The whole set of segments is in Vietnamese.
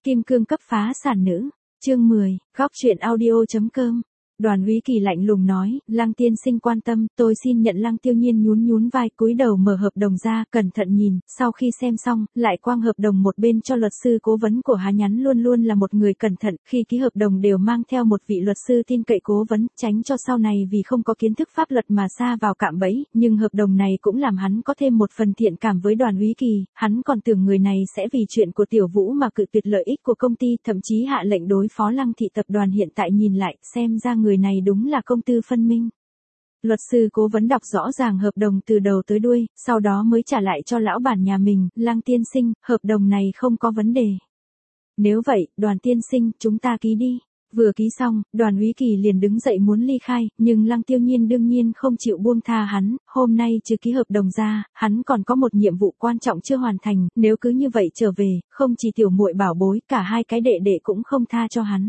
Kim cương cấp phá sản nữ. Chương 10, góc truyện audio.com. Đoàn Úy Kỳ lạnh lùng nói, Lăng tiên sinh quan tâm, tôi xin nhận. Lăng Tiêu Nhiên nhún vai, cúi đầu mở hợp đồng ra, cẩn thận nhìn, sau khi xem xong, lại quăng hợp đồng một bên cho luật sư cố vấn của Hà Nhắn. Luôn luôn là một người cẩn thận, khi ký hợp đồng đều mang theo một vị luật sư tin cậy cố vấn, tránh cho sau này vì không có kiến thức pháp luật mà sa vào cạm bẫy, nhưng hợp đồng này cũng làm hắn có thêm một phần thiện cảm với Đoàn Úy Kỳ, hắn còn tưởng người này sẽ vì chuyện của Tiểu Vũ mà cự tuyệt lợi ích của công ty, thậm chí hạ lệnh đối phó Lăng thị tập đoàn. Hiện tại nhìn lại, xem ra người này đúng là công tư phân minh. Luật sư cố vấn đọc rõ ràng hợp đồng từ đầu tới đuôi, sau đó mới trả lại cho lão bản nhà mình, Lăng tiên sinh, hợp đồng này không có vấn đề. Nếu vậy, Đoàn tiên sinh, chúng ta ký đi. Vừa ký xong, Đoàn Úy Kỳ liền đứng dậy muốn ly khai, nhưng Lăng Tiêu Nhiên đương nhiên không chịu buông tha hắn, hôm nay trừ ký hợp đồng ra, hắn còn có một nhiệm vụ quan trọng chưa hoàn thành, nếu cứ như vậy trở về, không chỉ tiểu muội bảo bối, cả hai cái đệ đệ cũng không tha cho hắn.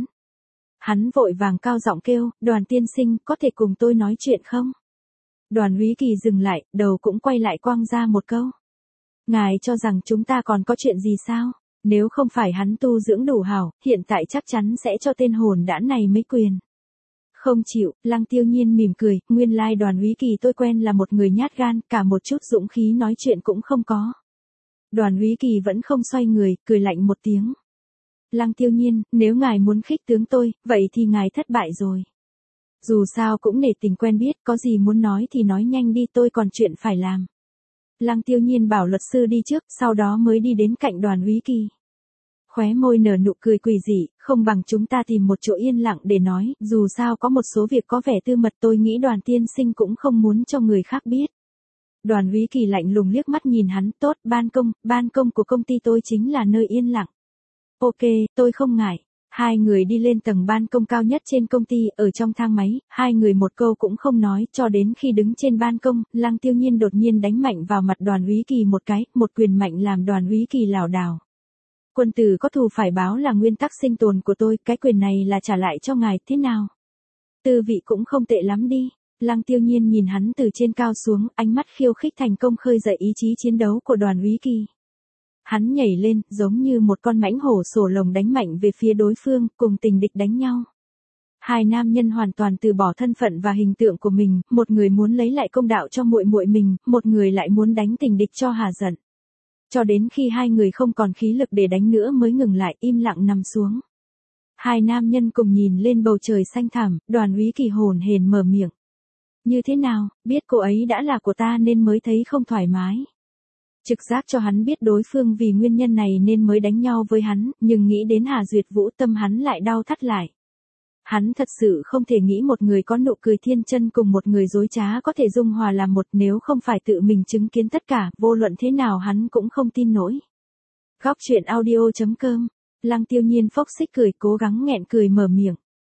Hắn vội vàng cao giọng kêu, Đoàn tiên sinh, có thể cùng tôi nói chuyện không? Đoàn Úy Kỳ dừng lại, đầu cũng quay lại quăng ra một câu. Ngài cho rằng chúng ta còn có chuyện gì sao? Nếu không phải hắn tu dưỡng đủ hảo, hiện tại chắc chắn sẽ cho tên hồn đản này mấy quyền. Không chịu, Lăng Tiêu Nhiên mỉm cười, nguyên lai Đoàn Úy Kỳ tôi quen là một người nhát gan, cả một chút dũng khí nói chuyện cũng không có. Đoàn Úy Kỳ vẫn không xoay người, cười lạnh một tiếng. Lăng Tiêu Nhiên, nếu ngài muốn khích tướng tôi, vậy thì ngài thất bại rồi. Dù sao cũng nể tình quen biết, có gì muốn nói thì nói nhanh đi, tôi còn chuyện phải làm. Lăng Tiêu Nhiên bảo luật sư đi trước, sau đó mới đi đến cạnh Đoàn Úy Kỳ. Khóe môi nở nụ cười quỷ dị, không bằng chúng ta tìm một chỗ yên lặng để nói, dù sao có một số việc có vẻ tư mật, tôi nghĩ Đoàn tiên sinh cũng không muốn cho người khác biết. Đoàn Úy Kỳ lạnh lùng liếc mắt nhìn hắn, tốt, ban công của công ty tôi chính là nơi yên lặng. Ok, tôi không ngại. Hai người đi lên tầng ban công cao nhất trên công ty, ở trong thang máy, hai người một câu cũng không nói, cho đến khi đứng trên ban công, Lăng Tiêu Nhiên đột nhiên đánh mạnh vào mặt Đoàn Úy Kỳ một cái, một quyền mạnh làm Đoàn Úy Kỳ lảo đảo. Quân tử có thù phải báo là nguyên tắc sinh tồn của tôi, cái quyền này là trả lại cho ngài, thế nào? Tư vị cũng không tệ lắm đi. Lăng Tiêu Nhiên nhìn hắn từ trên cao xuống, ánh mắt khiêu khích thành công khơi dậy ý chí chiến đấu của Đoàn Úy Kỳ. Hắn nhảy lên, giống như một con mãnh hổ sổ lồng đánh mạnh về phía đối phương, cùng tình địch đánh nhau. Hai nam nhân hoàn toàn từ bỏ thân phận và hình tượng của mình, một người muốn lấy lại công đạo cho muội muội mình, một người lại muốn đánh tình địch cho hà giận. Cho đến khi hai người không còn khí lực để đánh nữa mới ngừng lại, im lặng nằm xuống. Hai nam nhân cùng nhìn lên bầu trời xanh thẳm, Đoàn Úy Kỳ hồn hển mở miệng. Như thế nào, biết cô ấy đã là của ta nên mới thấy không thoải mái. Trực giác cho hắn biết đối phương vì nguyên nhân này nên mới đánh nhau với hắn, nhưng nghĩ đến Hà Duyệt Vũ tâm hắn lại đau thắt lại. Hắn thật sự không thể nghĩ một người có nụ cười thiên chân cùng một người dối trá có thể dung hòa làm một, nếu không phải tự mình chứng kiến tất cả, vô luận thế nào hắn cũng không tin nổi. Góc truyện audio.com. Lăng Tiêu Nhiên phốc xích cười, cố gắng nghẹn cười mở miệng.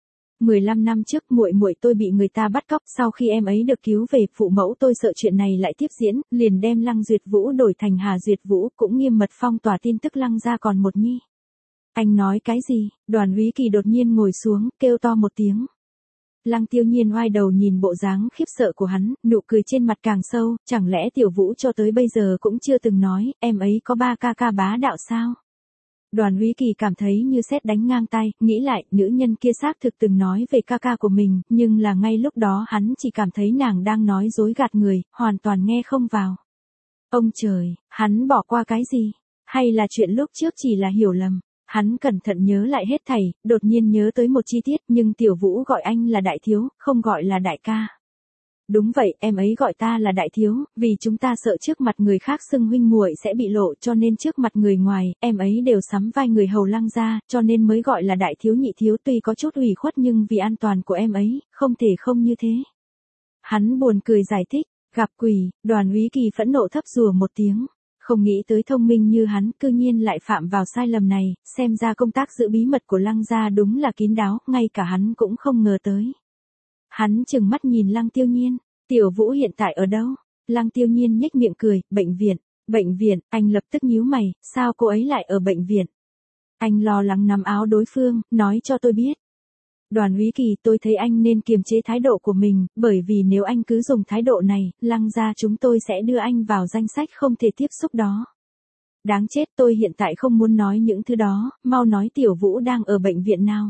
15 năm trước muội muội tôi bị người ta bắt cóc, sau khi em ấy được cứu về, phụ mẫu tôi sợ chuyện này lại tiếp diễn, liền đem Lăng Duyệt Vũ đổi thành Hà Duyệt Vũ, cũng nghiêm mật phong tỏa tin tức Lăng gia còn một nhi. Anh nói cái gì? Đoàn Úy Kỳ đột nhiên ngồi xuống, kêu to một tiếng. Lăng Tiêu Nhiên oai đầu nhìn bộ dáng khiếp sợ của hắn, nụ cười trên mặt càng sâu, chẳng lẽ Tiểu Vũ cho tới bây giờ cũng chưa từng nói, em ấy có 3 ca bá đạo sao? Đoàn Úy Kỳ cảm thấy như sét đánh ngang tai, nghĩ lại, nữ nhân kia xác thực từng nói về ca của mình, nhưng là ngay lúc đó hắn chỉ cảm thấy nàng đang nói dối gạt người, hoàn toàn nghe không vào. Ông trời, hắn bỏ qua cái gì? Hay là chuyện lúc trước chỉ là hiểu lầm? Hắn cẩn thận nhớ lại hết thảy, đột nhiên nhớ tới một chi tiết, nhưng Tiểu Vũ gọi anh là đại thiếu, không gọi là đại ca. Đúng vậy, em ấy gọi ta là đại thiếu, vì chúng ta sợ trước mặt người khác xưng huynh muội sẽ bị lộ, cho nên trước mặt người ngoài, em ấy đều sắm vai người hầu Lăng gia, cho nên mới gọi là đại thiếu nhị thiếu, tuy có chút ủy khuất nhưng vì an toàn của em ấy, không thể không như thế. Hắn buồn cười giải thích, gặp quỷ. Đoàn Úy Kỳ phẫn nộ thấp rùa một tiếng. Không nghĩ tới thông minh như hắn cư nhiên lại phạm vào sai lầm này, xem ra công tác giữ bí mật của Lăng gia đúng là kín đáo, ngay cả hắn cũng không ngờ tới. Hắn trừng mắt nhìn Lăng Tiêu Nhiên, Tiểu Vũ hiện tại ở đâu? Lăng Tiêu Nhiên nhếch miệng cười, bệnh viện, anh lập tức nhíu mày, sao cô ấy lại ở bệnh viện? Anh lo lắng nắm áo đối phương, nói cho tôi biết. Đoàn Úy Kỳ, tôi thấy anh nên kiềm chế thái độ của mình, bởi vì nếu anh cứ dùng thái độ này, Lăng gia chúng tôi sẽ đưa anh vào danh sách không thể tiếp xúc đó. Đáng chết, tôi hiện tại không muốn nói những thứ đó, mau nói Tiểu Vũ đang ở bệnh viện nào.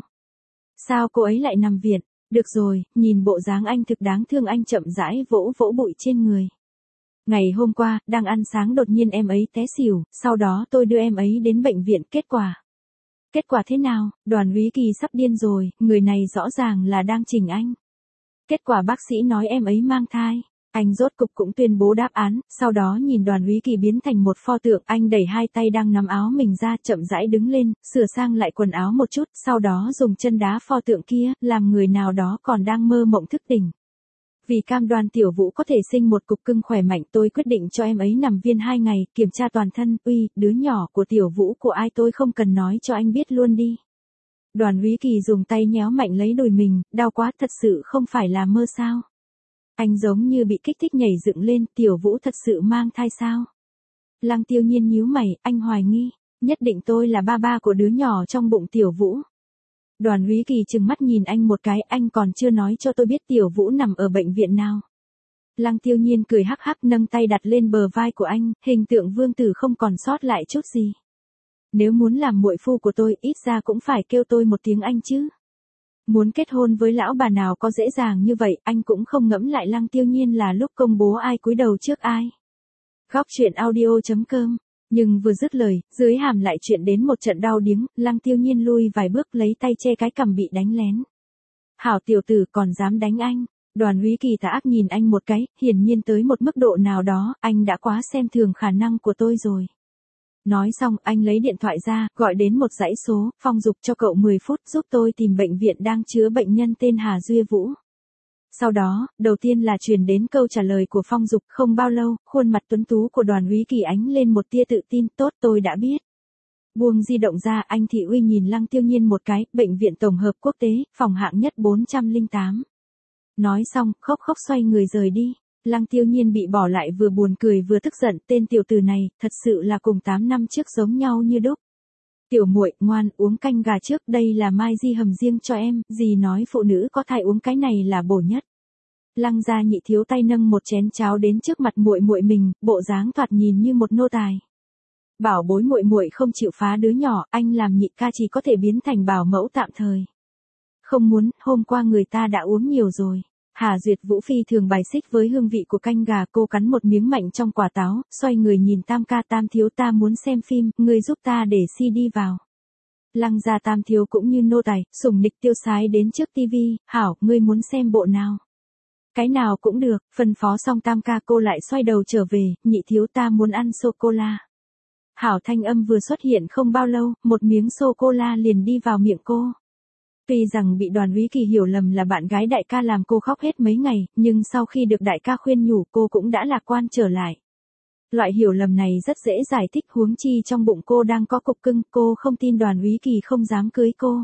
Sao cô ấy lại nằm viện? Được rồi, nhìn bộ dáng anh thực đáng thương, anh chậm rãi vỗ vỗ bụi trên người. Ngày hôm qua, đang ăn sáng đột nhiên em ấy té xỉu, sau đó tôi đưa em ấy đến bệnh viện, kết quả. Kết quả thế nào? Đoàn Úy Kỳ sắp điên rồi, người này rõ ràng là đang chỉnh anh. Kết quả bác sĩ nói em ấy mang thai. Anh rốt cục cũng tuyên bố đáp án, sau đó nhìn Đoàn Úy Kỳ biến thành một pho tượng, anh đẩy hai tay đang nắm áo mình ra, chậm rãi đứng lên, sửa sang lại quần áo một chút, sau đó dùng chân đá pho tượng kia, làm người nào đó còn đang mơ mộng thức tỉnh. Vì cam đoan Tiểu Vũ có thể sinh một cục cưng khỏe mạnh, tôi quyết định cho em ấy nằm viên 2 ngày, kiểm tra toàn thân. Uy, đứa nhỏ của Tiểu Vũ của ai tôi không cần nói cho anh biết luôn đi. Đoàn Úy Kỳ dùng tay nhéo mạnh lấy đùi mình, đau quá, thật sự không phải là mơ sao. Anh giống như bị kích thích nhảy dựng lên, Tiểu Vũ thật sự mang thai sao? Lăng Tiêu Nhiên nhíu mày, anh hoài nghi, nhất định tôi là ba ba của đứa nhỏ trong bụng Tiểu Vũ. Đoàn Úy Kỳ trừng mắt nhìn anh một cái, anh còn chưa nói cho tôi biết Tiểu Vũ nằm ở bệnh viện nào. Lăng Tiêu Nhiên cười hắc hắc, nâng tay đặt lên bờ vai của anh, hình tượng vương tử không còn sót lại chút gì. Nếu muốn làm muội phu của tôi, ít ra cũng phải kêu tôi một tiếng anh chứ. Muốn kết hôn với lão bà nào có dễ dàng như vậy, anh cũng không ngẫm lại Lăng Tiêu Nhiên là lúc công bố ai cúi đầu trước ai. Góc truyện audio.com. Nhưng vừa dứt lời, dưới hàm lại chuyện đến một trận đau điếng, Lăng Tiêu Nhiên lui vài bước lấy tay che cái cằm bị đánh lén. Hảo tiểu tử còn dám đánh anh. Đoàn Úy Kỳ tà ác nhìn anh một cái, hiển nhiên tới một mức độ nào đó, anh đã quá xem thường khả năng của tôi rồi. Nói xong, anh lấy điện thoại ra, gọi đến một dãy số, Phong Dục cho cậu 10 phút giúp tôi tìm bệnh viện đang chữa bệnh nhân tên Hà Duy Vũ. Sau đó, đầu tiên là truyền đến câu trả lời của Phong Dục, không bao lâu, khuôn mặt tuấn tú của Đoàn Úy Kỳ ánh lên một tia tự tin, tốt tôi đã biết. Buông di động ra, anh Thị Uy nhìn Lăng Tiêu Nhiên một cái, bệnh viện tổng hợp quốc tế, phòng hạng nhất 408. Nói xong, khóc khóc xoay người rời đi. Lăng Tiêu Nhiên bị bỏ lại vừa buồn cười vừa tức giận, tên tiểu tử này, thật sự là cùng 8 năm trước giống nhau như đúc. Tiểu muội, ngoan, uống canh gà trước, đây là mai di hầm riêng cho em, dì nói phụ nữ có thai uống cái này là bổ nhất. Lăng gia Nhị thiếu tay nâng một chén cháo đến trước mặt muội muội mình, bộ dáng thoạt nhìn như một nô tài. Bảo bối muội muội không chịu phá đứa nhỏ, anh làm nhị ca chỉ có thể biến thành bảo mẫu tạm thời. Không muốn, hôm qua người ta đã uống nhiều rồi. Hà Duyệt Vũ phi thường bài xích với hương vị của canh gà, cô cắn một miếng mạnh trong quả táo, xoay người nhìn Tam ca, Tam thiếu ta muốn xem phim, ngươi giúp ta để CD vào. Lăng gia Tam thiếu cũng như nô tài, sủng nịch tiêu sái đến trước tivi, hảo, ngươi muốn xem bộ nào? Cái nào cũng được, phân phó xong Tam ca cô lại xoay đầu trở về, nhị thiếu ta muốn ăn sô-cô-la. Hảo thanh âm vừa xuất hiện không bao lâu, một miếng sô-cô-la liền đi vào miệng cô. Tuy rằng bị Đoàn Úy Kỳ hiểu lầm là bạn gái đại ca làm cô khóc hết mấy ngày, nhưng sau khi được đại ca khuyên nhủ cô cũng đã lạc quan trở lại. Loại hiểu lầm này rất dễ giải thích, huống chi trong bụng cô đang có cục cưng, cô không tin Đoàn Úy Kỳ không dám cưới cô.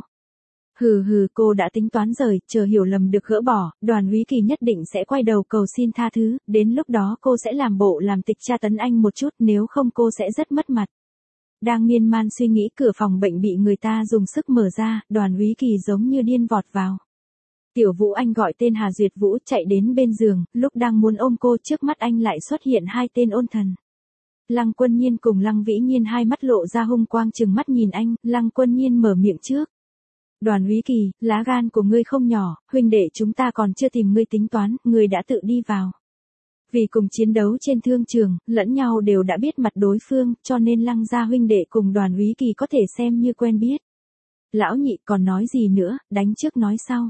Hừ hừ, cô đã tính toán rồi, chờ hiểu lầm được gỡ bỏ, Đoàn Úy Kỳ nhất định sẽ quay đầu cầu xin tha thứ, đến lúc đó cô sẽ làm bộ làm tịch tra tấn anh một chút, nếu không cô sẽ rất mất mặt. Đang miên man suy nghĩ, cửa phòng bệnh bị người ta dùng sức mở ra, Đoàn Úy Kỳ giống như điên vọt vào. Tiểu Vũ, anh gọi tên Hà Duyệt Vũ chạy đến bên giường, lúc đang muốn ôm cô trước mắt anh lại xuất hiện hai tên ôn thần. Lăng Quân Nhiên cùng Lăng Vĩ Nhiên hai mắt lộ ra hung quang trừng mắt nhìn anh, Lăng Quân Nhiên mở miệng trước. Đoàn Úy Kỳ, lá gan của ngươi không nhỏ, huynh đệ chúng ta còn chưa tìm ngươi tính toán, ngươi đã tự đi vào. Vì cùng chiến đấu trên thương trường, lẫn nhau đều đã biết mặt đối phương, cho nên Lăng gia huynh đệ cùng Đoàn Úy Kỳ có thể xem như quen biết. Lão Nhị còn nói gì nữa, đánh trước nói sau.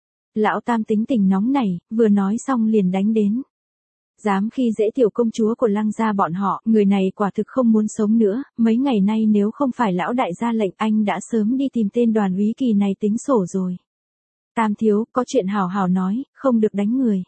Lão Tam tính tình nóng này, vừa nói xong liền đánh đến. Dám khi dễ tiểu công chúa của Lăng gia bọn họ, người này quả thực không muốn sống nữa, mấy ngày nay nếu không phải lão đại ra lệnh anh đã sớm đi tìm tên Đoàn Úy Kỳ này tính sổ rồi. Tam thiếu, có chuyện hảo hảo nói, không được đánh người.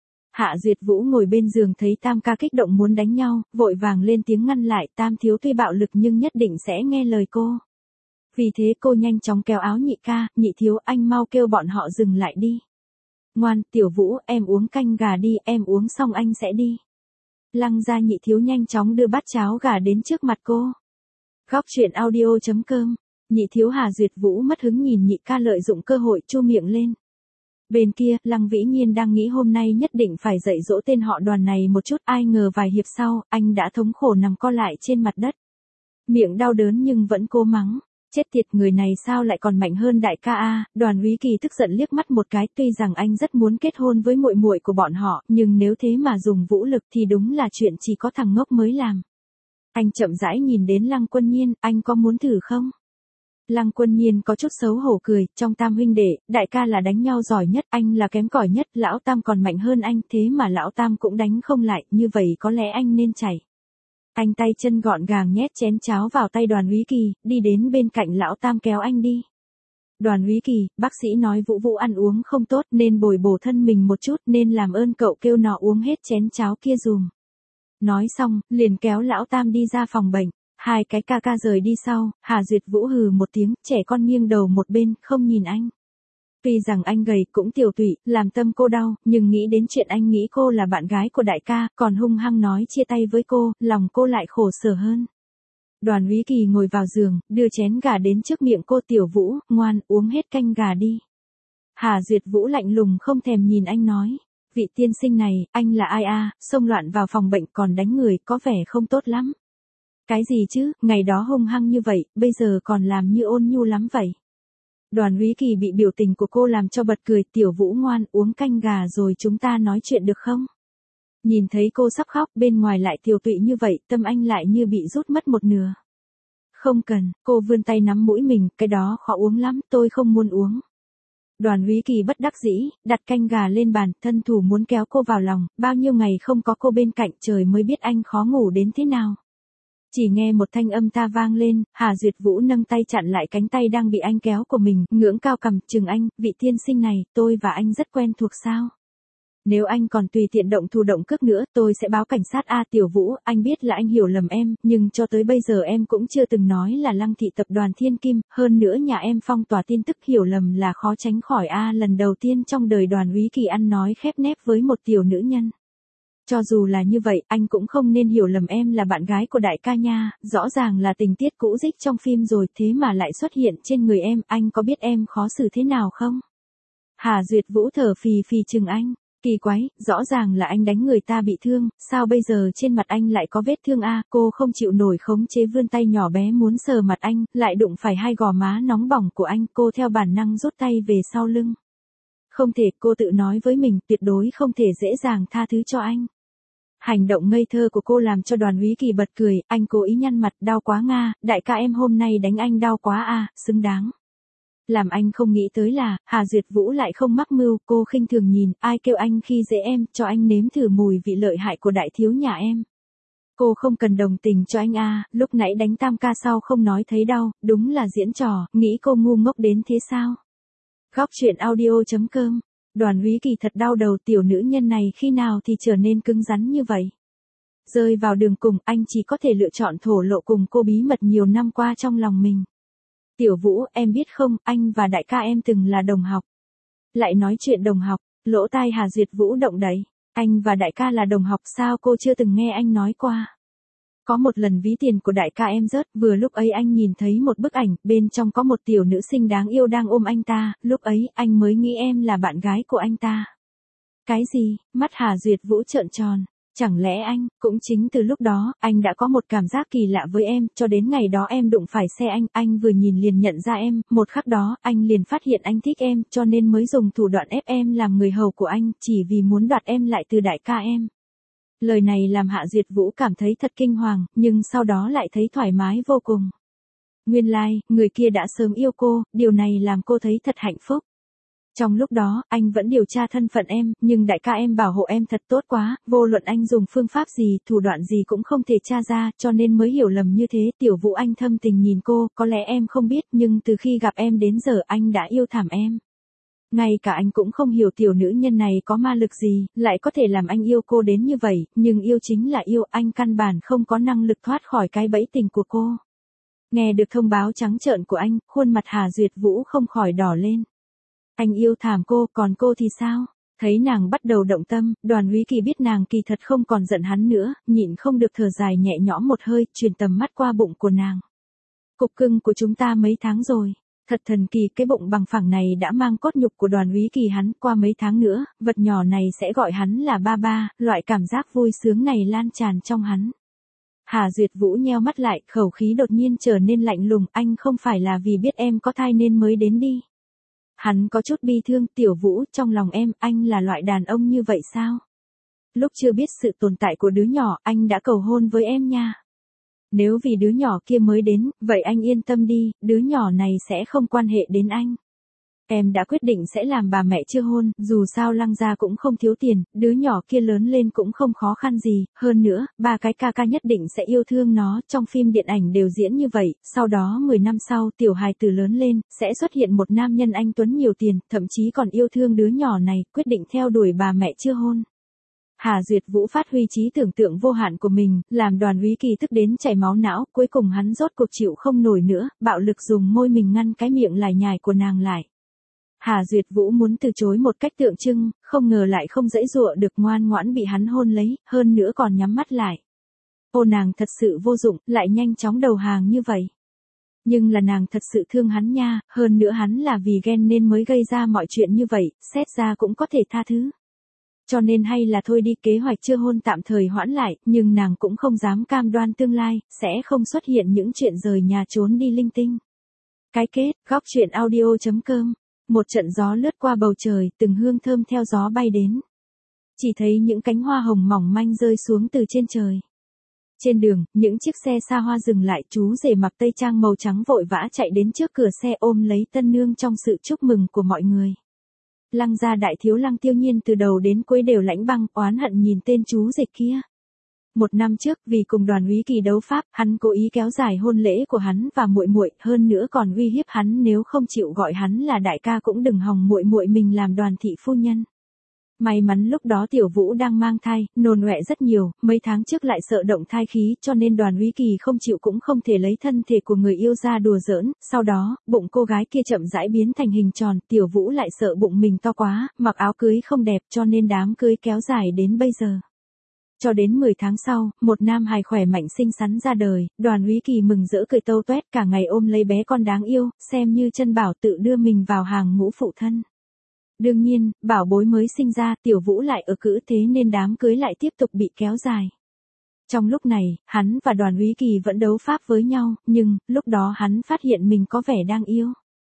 Hạ Duyệt Vũ ngồi bên giường thấy Tam ca kích động muốn đánh nhau, vội vàng lên tiếng ngăn lại, Tam thiếu tuy bạo lực nhưng nhất định sẽ nghe lời cô. Vì thế cô nhanh chóng kéo áo Nhị ca, Nhị thiếu anh mau kêu bọn họ dừng lại đi. Ngoan, Tiểu Vũ, em uống canh gà đi, em uống xong anh sẽ đi. Lăng gia Nhị thiếu nhanh chóng đưa bát cháo gà đến trước mặt cô. Góc truyện audio.com. Nhị thiếu Hà Duyệt Vũ mất hứng nhìn Nhị ca lợi dụng cơ hội chu miệng lên. Bên kia, Lăng Vĩ Nhiên đang nghĩ hôm nay nhất định phải dạy dỗ tên họ Đoàn này một chút, ai ngờ vài hiệp sau, anh đã thống khổ nằm co lại trên mặt đất. miệng đau đớn nhưng vẫn cố mắng. Chết tiệt, người này sao lại còn mạnh hơn đại ca a? Đoàn Úy Kỳ tức giận liếc mắt một cái, tuy rằng anh rất muốn kết hôn với muội muội của bọn họ, nhưng nếu thế mà dùng vũ lực thì đúng là chuyện chỉ có thằng ngốc mới làm. Anh chậm rãi nhìn đến Lăng Quân Nhiên, anh có muốn thử không? Lăng Quân Nhiên có chút xấu hổ cười, trong tam huynh đệ, đại ca là đánh nhau giỏi nhất, anh là kém cỏi nhất, lão tam còn mạnh hơn anh, thế mà lão tam cũng đánh không lại, như vậy có lẽ anh nên chạy. Anh tay chân gọn gàng nhét chén cháo vào tay Đoàn Úy Kỳ, đi đến bên cạnh lão tam kéo anh đi. Đoàn Úy Kỳ, bác sĩ nói Vũ Vũ ăn uống không tốt nên bồi bổ thân mình một chút, nên làm ơn cậu kêu nó uống hết chén cháo kia dùm. Nói xong, liền kéo lão tam đi ra phòng bệnh. Hai cái ca ca rời đi sau, Hà Duyệt Vũ hừ một tiếng, trẻ con nghiêng đầu một bên, không nhìn anh. Tuy rằng anh gầy cũng tiểu tụy, làm tâm cô đau, nhưng nghĩ đến chuyện anh nghĩ cô là bạn gái của đại ca, còn hung hăng nói chia tay với cô, lòng cô lại khổ sở hơn. Đoàn Úy Kỳ ngồi vào giường, đưa chén gà đến trước miệng cô. Tiểu Vũ, ngoan, uống hết canh gà đi. Hà Duyệt Vũ lạnh lùng không thèm nhìn anh nói. Vị tiên sinh này, anh là ai a? Xông loạn vào phòng bệnh còn đánh người, có vẻ không tốt lắm. Cái gì chứ, ngày đó hung hăng như vậy, bây giờ còn làm như ôn nhu lắm vậy. Đoàn Úy Kỳ bị biểu tình của cô làm cho bật cười. Tiểu Vũ ngoan, uống canh gà rồi chúng ta nói chuyện được không? Nhìn thấy cô sắp khóc, bên ngoài lại tiều tụy như vậy, tâm anh lại như bị rút mất một nửa. Không cần, cô vươn tay nắm mũi mình, cái đó khó uống lắm, tôi không muốn uống. Đoàn Úy Kỳ bất đắc dĩ, đặt canh gà lên bàn, thân thủ muốn kéo cô vào lòng, bao nhiêu ngày không có cô bên cạnh, trời mới biết anh khó ngủ đến thế nào. Chỉ nghe một thanh âm ta vang lên, Hà Duyệt Vũ nâng tay chặn lại cánh tay đang bị anh kéo của mình, ngưỡng cao cằm, chừng anh, vị tiên sinh này, tôi và anh rất quen thuộc sao? Nếu anh còn tùy tiện động thủ động cước nữa, tôi sẽ báo cảnh sát. Tiểu Vũ, anh biết là anh hiểu lầm em, nhưng cho tới bây giờ em cũng chưa từng nói là Lăng thị tập đoàn Thiên Kim, hơn nữa nhà em phong tỏa tin tức, hiểu lầm là khó tránh khỏi. Lần đầu tiên trong đời Đoàn Úy Kỳ ăn nói khép nép với một tiểu nữ nhân. Cho dù là như vậy, anh cũng không nên hiểu lầm em là bạn gái của đại ca nha, rõ ràng là tình tiết cũ dích trong phim rồi, thế mà lại xuất hiện trên người em, anh có biết em khó xử thế nào không? Hà Duyệt Vũ thở phì phì chừng anh. Kỳ quái, rõ ràng là anh đánh người ta bị thương, sao bây giờ trên mặt anh lại có vết thương a? Cô không chịu nổi khống chế vươn tay nhỏ bé muốn sờ mặt anh, lại đụng phải hai gò má nóng bỏng của anh, cô theo bản năng rút tay về sau lưng. Không thể, cô tự nói với mình, tuyệt đối không thể dễ dàng tha thứ cho anh. Hành động ngây thơ của cô làm cho Đoàn Úy Kỳ bật cười, anh cố ý nhăn mặt, đau quá nga, đại ca em hôm nay đánh anh đau quá xứng đáng. Làm anh không nghĩ tới là, Hà Duyệt Vũ lại không mắc mưu, cô khinh thường nhìn, ai kêu anh khi dễ em, cho anh nếm thử mùi vị lợi hại của đại thiếu nhà em. Cô không cần đồng tình cho anh lúc nãy đánh tam ca sau không nói thấy đau, đúng là diễn trò, nghĩ cô ngu ngốc đến thế sao? Góc truyện audio.com. Đoàn Úy Kỳ thật đau đầu, tiểu nữ nhân này khi nào thì trở nên cứng rắn như vậy. Rơi vào đường cùng, anh chỉ có thể lựa chọn thổ lộ cùng cô bí mật nhiều năm qua trong lòng mình. Tiểu Vũ, em biết không, anh và đại ca em từng là đồng học. Lại nói chuyện đồng học, lỗ tai Hà Duyệt Vũ động đậy. Anh và đại ca là đồng học sao, cô chưa từng nghe anh nói qua. Có một lần ví tiền của đại ca em rớt, vừa lúc ấy anh nhìn thấy một bức ảnh, bên trong có một tiểu nữ sinh đáng yêu đang ôm anh ta, lúc ấy anh mới nghĩ em là bạn gái của anh ta. Cái gì? Mắt Hà Duyệt Vũ trợn tròn. Chẳng lẽ anh, cũng chính từ lúc đó, anh đã có một cảm giác kỳ lạ với em, cho đến ngày đó em đụng phải xe anh vừa nhìn liền nhận ra em, một khắc đó, anh liền phát hiện anh thích em, cho nên mới dùng thủ đoạn ép em làm người hầu của anh, chỉ vì muốn đoạt em lại từ đại ca em. Lời này làm Hạ Duyệt Vũ cảm thấy thật kinh hoàng, nhưng sau đó lại thấy thoải mái vô cùng. Nguyên lai, người kia đã sớm yêu cô, điều này làm cô thấy thật hạnh phúc. Trong lúc đó, anh vẫn điều tra thân phận em, nhưng đại ca em bảo hộ em thật tốt quá, vô luận anh dùng phương pháp gì, thủ đoạn gì cũng không thể tra ra, cho nên mới hiểu lầm như thế. Tiểu Vũ, anh thâm tình nhìn cô, có lẽ em không biết, nhưng từ khi gặp em đến giờ anh đã yêu thảm em. Ngay cả anh cũng không hiểu tiểu nữ nhân này có ma lực gì, lại có thể làm anh yêu cô đến như vậy, nhưng yêu chính là yêu, anh căn bản không có năng lực thoát khỏi cái bẫy tình của cô. Nghe được thông báo trắng trợn của anh, khuôn mặt Hà Duyệt Vũ không khỏi đỏ lên. Anh yêu thảm cô, còn cô thì sao? Thấy nàng bắt đầu động tâm, Đoàn Úy Kỳ biết nàng kỳ thật không còn giận hắn nữa, nhịn không được thở dài nhẹ nhõm một hơi, truyền tầm mắt qua bụng của nàng. Cục cưng của chúng ta mấy tháng rồi. Thật thần kỳ, cái bụng bằng phẳng này đã mang cốt nhục của Đoàn Úy Kỳ hắn, qua mấy tháng nữa, vật nhỏ này sẽ gọi hắn là ba ba, loại cảm giác vui sướng này lan tràn trong hắn. Hà Duyệt Vũ nheo mắt lại, khẩu khí đột nhiên trở nên lạnh lùng, anh không phải là vì biết em có thai nên mới đến đi. Hắn có chút bi thương, Tiểu Vũ, trong lòng em, anh là loại đàn ông như vậy sao? Lúc chưa biết sự tồn tại của đứa nhỏ, anh đã cầu hôn với em nha. Nếu vì đứa nhỏ kia mới đến, vậy anh yên tâm đi, đứa nhỏ này sẽ không quan hệ đến anh. Em đã quyết định sẽ làm bà mẹ chưa hôn, dù sao Lăng gia cũng không thiếu tiền, đứa nhỏ kia lớn lên cũng không khó khăn gì, hơn nữa, ba cái ca ca nhất định sẽ yêu thương nó, trong phim điện ảnh đều diễn như vậy, sau đó 10 năm sau, tiểu hài tử lớn lên, sẽ xuất hiện một nam nhân anh tuấn nhiều tiền, thậm chí còn yêu thương đứa nhỏ này, quyết định theo đuổi bà mẹ chưa hôn. Hà Duyệt Vũ phát huy trí tưởng tượng vô hạn của mình, làm Đoàn Úy Kỳ tức đến chảy máu não, cuối cùng hắn rốt cuộc chịu không nổi nữa, bạo lực dùng môi mình ngăn cái miệng lải nhải của nàng lại. Hà Duyệt Vũ muốn từ chối một cách tượng trưng, không ngờ lại không dãy dụa được, ngoan ngoãn bị hắn hôn lấy, hơn nữa còn nhắm mắt lại. Ô, nàng thật sự vô dụng, lại nhanh chóng đầu hàng như vậy. Nhưng là nàng thật sự thương hắn nha, hơn nữa hắn là vì ghen nên mới gây ra mọi chuyện như vậy, xét ra cũng có thể tha thứ. Cho nên hay là thôi đi, kế hoạch chưa hôn tạm thời hoãn lại, nhưng nàng cũng không dám cam đoan tương lai, sẽ không xuất hiện những chuyện rời nhà trốn đi linh tinh. Cái kết, góc truyện audio.com. Một trận gió lướt qua bầu trời, từng hương thơm theo gió bay đến. Chỉ thấy những cánh hoa hồng mỏng manh rơi xuống từ trên trời. Trên đường, những chiếc xe xa hoa dừng lại, chú rể mặc tây trang màu trắng vội vã chạy đến trước cửa xe ôm lấy tân nương trong sự chúc mừng của mọi người. Lăng gia đại thiếu Lăng Tiêu Nhiên từ đầu đến cuối đều lãnh băng, oán hận nhìn tên chú rể kia. Một năm trước, vì cùng Đoàn Úy Kỳ đấu pháp, hắn cố ý kéo dài hôn lễ của hắn và muội muội, hơn nữa còn uy hiếp hắn nếu không chịu gọi hắn là đại ca cũng đừng hòng muội muội mình làm Đoàn thị phu nhân. May mắn lúc đó Tiểu Vũ đang mang thai, nôn ọe rất nhiều, mấy tháng trước lại sợ động thai khí, cho nên Đoàn Úy Kỳ không chịu cũng không thể lấy thân thể của người yêu ra đùa giỡn, sau đó, bụng cô gái kia chậm rãi biến thành hình tròn, Tiểu Vũ lại sợ bụng mình to quá, mặc áo cưới không đẹp, cho nên đám cưới kéo dài đến bây giờ. Cho đến 10 tháng sau, một nam hài khỏe mạnh xinh xắn ra đời, Đoàn Úy Kỳ mừng rỡ cười tâu toét, cả ngày ôm lấy bé con đáng yêu, xem như chân bảo, tự đưa mình vào hàng ngũ phụ thân. Đương nhiên, bảo bối mới sinh ra, Tiểu Vũ lại ở cữ, thế nên đám cưới lại tiếp tục bị kéo dài. Trong lúc này, hắn và Đoàn Úy Kỳ vẫn đấu pháp với nhau, nhưng, lúc đó hắn phát hiện mình có vẻ đang yêu.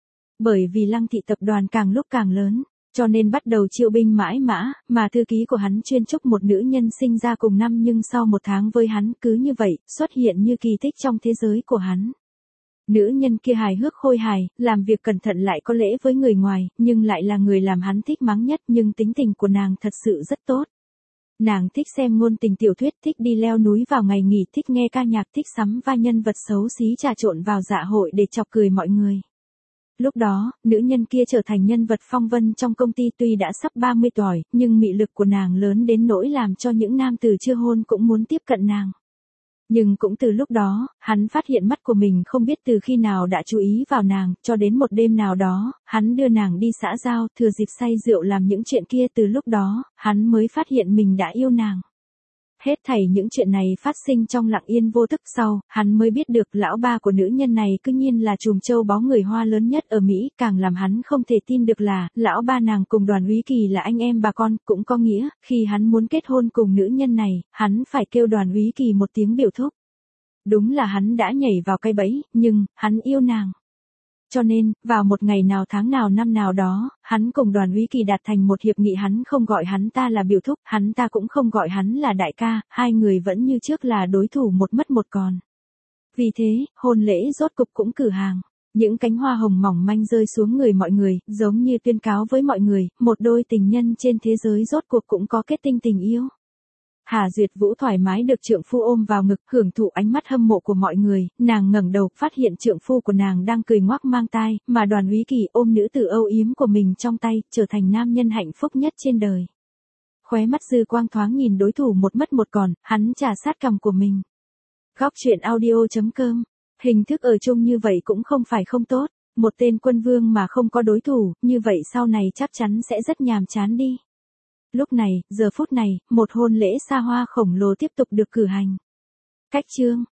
Bởi vì Lăng thị tập đoàn càng lúc càng lớn, cho nên bắt đầu triệu binh mãi mã, mà thư ký của hắn chuyên chúc một nữ nhân sinh ra cùng năm nhưng sau 1 tháng với hắn, cứ như vậy, xuất hiện như kỳ tích trong thế giới của hắn. Nữ nhân kia hài hước khôi hài, làm việc cẩn thận lại có lễ với người ngoài, nhưng lại là người làm hắn thích mắng nhất, nhưng tính tình của nàng thật sự rất tốt. Nàng thích xem ngôn tình tiểu thuyết, thích đi leo núi vào ngày nghỉ, thích nghe ca nhạc, thích sắm vai nhân vật xấu xí trà trộn vào dạ hội để chọc cười mọi người. Lúc đó, nữ nhân kia trở thành nhân vật phong vân trong công ty, tuy đã sắp 30 tuổi, nhưng mị lực của nàng lớn đến nỗi làm cho những nam tử chưa hôn cũng muốn tiếp cận nàng. Nhưng cũng từ lúc đó, hắn phát hiện mắt của mình không biết từ khi nào đã chú ý vào nàng, cho đến một đêm nào đó, hắn đưa nàng đi xã giao, thừa dịp say rượu làm những chuyện kia, từ lúc đó, hắn mới phát hiện mình đã yêu nàng. Hết thảy những chuyện này phát sinh trong lặng yên vô thức, sau, hắn mới biết được lão ba của nữ nhân này cứ nhiên là chùm châu báu người Hoa lớn nhất ở Mỹ, càng làm hắn không thể tin được là, lão ba nàng cùng Đoàn Úy Kỳ là anh em bà con, cũng có nghĩa, khi hắn muốn kết hôn cùng nữ nhân này, hắn phải kêu Đoàn Úy Kỳ một tiếng biểu thúc. Đúng là hắn đã nhảy vào cái bẫy, nhưng, hắn yêu nàng. Cho nên, vào một ngày nào tháng nào năm nào đó, hắn cùng Đoàn Úy Kỳ đạt thành một hiệp nghị, hắn không gọi hắn ta là biểu thúc, hắn ta cũng không gọi hắn là đại ca, hai người vẫn như trước là đối thủ một mất một còn. Vì thế, hôn lễ rốt cục cũng cử hàng. Những cánh hoa hồng mỏng manh rơi xuống người mọi người, giống như tuyên cáo với mọi người, một đôi tình nhân trên thế giới rốt cuộc cũng có kết tinh tình yêu. Hà Duyệt Vũ thoải mái được trượng phu ôm vào ngực, hưởng thụ ánh mắt hâm mộ của mọi người, nàng ngẩng đầu, phát hiện trượng phu của nàng đang cười ngoác mang tai, mà Đoàn Úy Kỳ ôm nữ tử âu yếm của mình trong tay, trở thành nam nhân hạnh phúc nhất trên đời. Khóe mắt dư quang thoáng nhìn đối thủ một mất một còn, hắn trà sát cằm của mình. Góc truyện audio.com. Hình thức ở chung như vậy cũng không phải không tốt, một tên quân vương mà không có đối thủ, như vậy sau này chắc chắn sẽ rất nhàm chán đi. Lúc này, giờ phút này, một hôn lễ xa hoa khổng lồ tiếp tục được cử hành. Cách chương